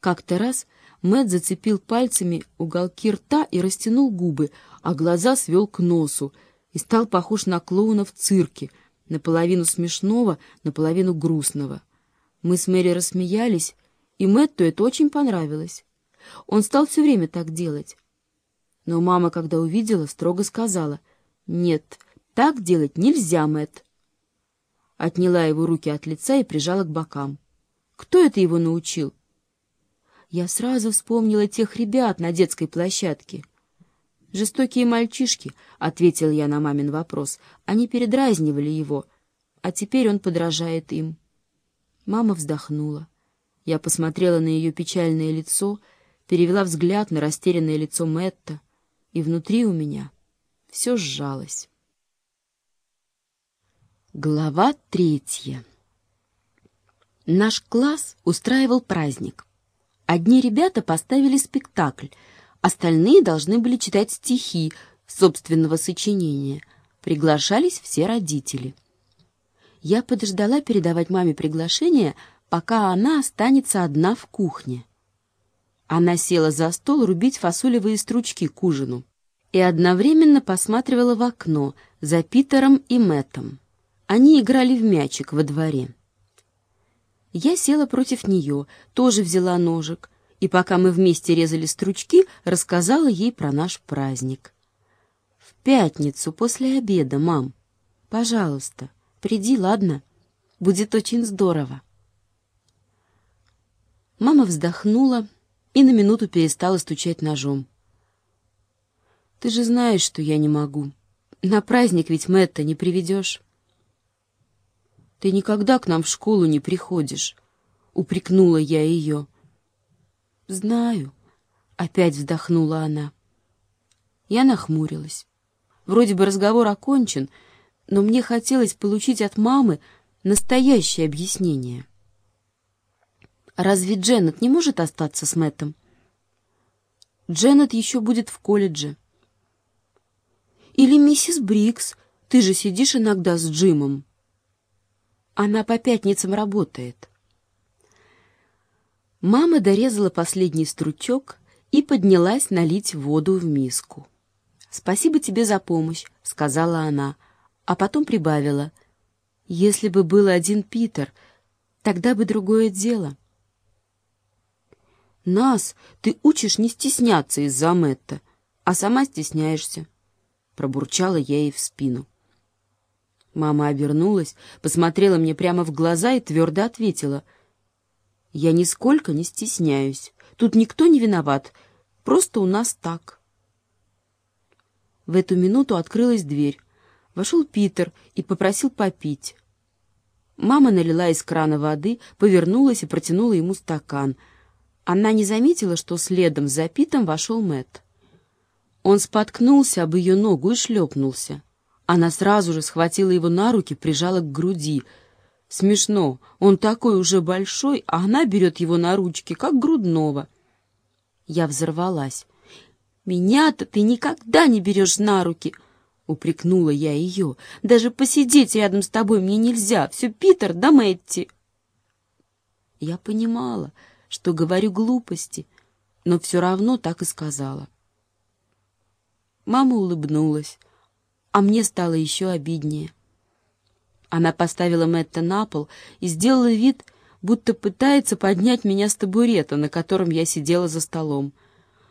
Как-то раз Мэтт зацепил пальцами уголки рта и растянул губы, а глаза свел к носу, и стал похож на клоуна в цирке, наполовину смешного, наполовину грустного. Мы с Мэри рассмеялись, и Мэтту это очень понравилось. Он стал все время так делать. Но мама, когда увидела, строго сказала: «Нет, так делать нельзя, Мэтт». Отняла его руки от лица и прижала к бокам. «Кто это его научил?» Я сразу вспомнила тех ребят на детской площадке. «Жестокие мальчишки», — ответил я на мамин вопрос. «Они передразнивали его, а теперь он подражает им». Мама вздохнула. Я посмотрела на ее печальное лицо, перевела взгляд на растерянное лицо Мэтта, и внутри у меня все сжалось. Глава 3. Наш класс устраивал праздник. Одни ребята поставили спектакль, остальные должны были читать стихи собственного сочинения. Приглашались все родители. Я подождала передавать маме приглашение, пока она останется одна в кухне. Она села за стол рубить фасолевые стручки к ужину и одновременно посматривала в окно за Питером и Мэттом. Они играли в мячик во дворе. Я села против нее, тоже взяла ножик, и пока мы вместе резали стручки, рассказала ей про наш праздник. «В пятницу после обеда, мам. Пожалуйста, приди, ладно? Будет очень здорово». Мама вздохнула и на минуту перестала стучать ножом. «Ты же знаешь, что я не могу. На праздник ведь Мэтта не приведешь». «Ты никогда к нам в школу не приходишь», — упрекнула я ее. «Знаю», — опять вздохнула она. Я нахмурилась. Вроде бы разговор окончен, но мне хотелось получить от мамы настоящее объяснение. «Разве Дженнет не может остаться с Мэттом?» «Дженнет еще будет в колледже». «Или миссис Брикс, ты же сидишь иногда с Джимом». «Она по пятницам работает». Мама дорезала последний стручок и поднялась налить воду в миску. «Спасибо тебе за помощь», — сказала она, а потом прибавила: «Если бы был один Питер, тогда бы другое дело». «Нас ты учишь не стесняться из-за Мэтта, а сама стесняешься», — пробурчала я ей в спину. Мама обернулась, посмотрела мне прямо в глаза и твердо ответила: «Я нисколько не стесняюсь. Тут никто не виноват. Просто у нас так». В эту минуту открылась дверь. Вошел Питер и попросил попить. Мама налила из крана воды, повернулась и протянула ему стакан. Она не заметила, что следом за Питом вошел Мэтт. Он споткнулся об ее ногу и шлепнулся. Она сразу же схватила его на руки, прижала к груди. Смешно, он такой уже большой, а она берет его на ручки, как грудного. Я взорвалась. «Меня-то ты никогда не берешь на руки!» — упрекнула я ее. «Даже посидеть рядом с тобой мне нельзя. Все Питер да Мэтти». Я понимала, что говорю глупости, но все равно так и сказала. Мама улыбнулась, а мне стало еще обиднее. Она поставила Мэтта на пол и сделала вид, будто пытается поднять меня с табурета, на котором я сидела за столом.